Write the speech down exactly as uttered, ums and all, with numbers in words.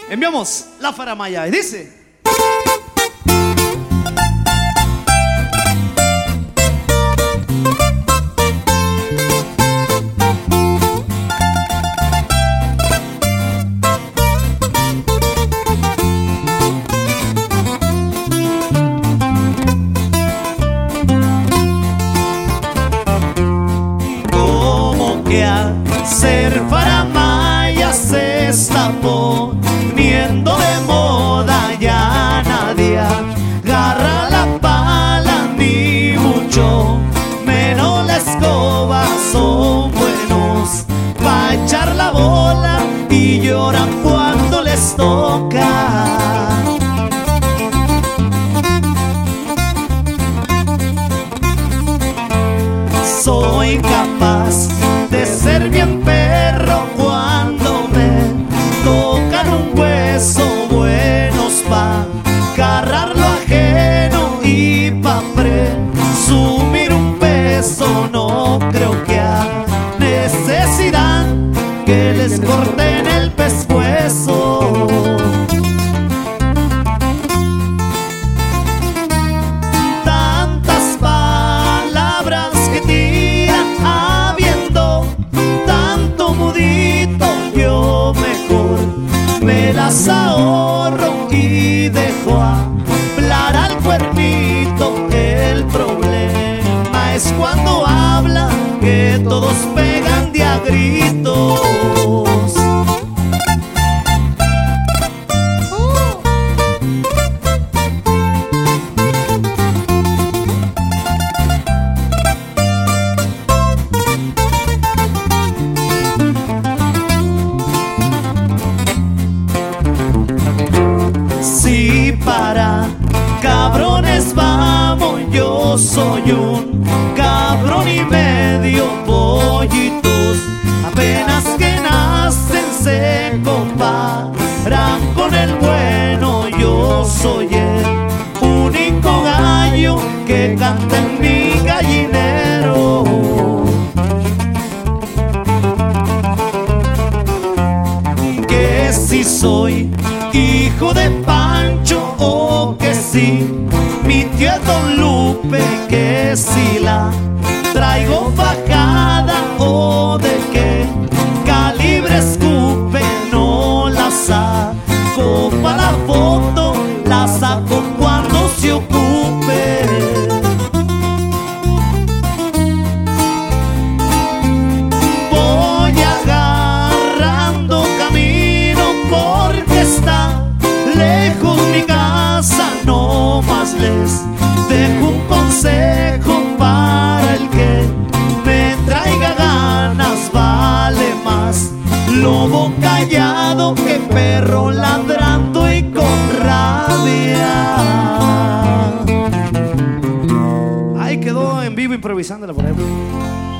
Enviamos la faramaya y dice: ser faramaya se está poniendo de moda, ya nadie agarra la pala ni mucho menos la escoba. Son buenos pa' echar la bola y lloran cuando les toca. Soy capaz de ser bien perro cuando me tocan un hueso, buenos pa' agarrar lo ajeno y pa' presumir un peso. No creo que haya necesidad que les corten el pescuezo. Tantas palabras que tiran habiendo tanto mudito, yo mejor me las ahorro y dejo hablar al cuernito. El problema es cuando habla que todos pegan de a gritos. Si para cabrones vamos, yo soy un cabrón y medio. Pollitos apenas que nacen se comparan con el bueno. Yo soy el único gallo que canta en mi gallinero. Que si soy hijo de Pancho o que si mi tío es Don Lupe, que si la traigo fajada o de qué calibre escupe. No la saco para la foto, la saco cuando se ocupe. Voy agarrando camino porque está lejos mi casa. No más les dejo un consejo para el que me traiga ganas. Vale más lobo callado que perro ladrando y con rabia. Ahí quedó en vivo improvisándola por ejemplo.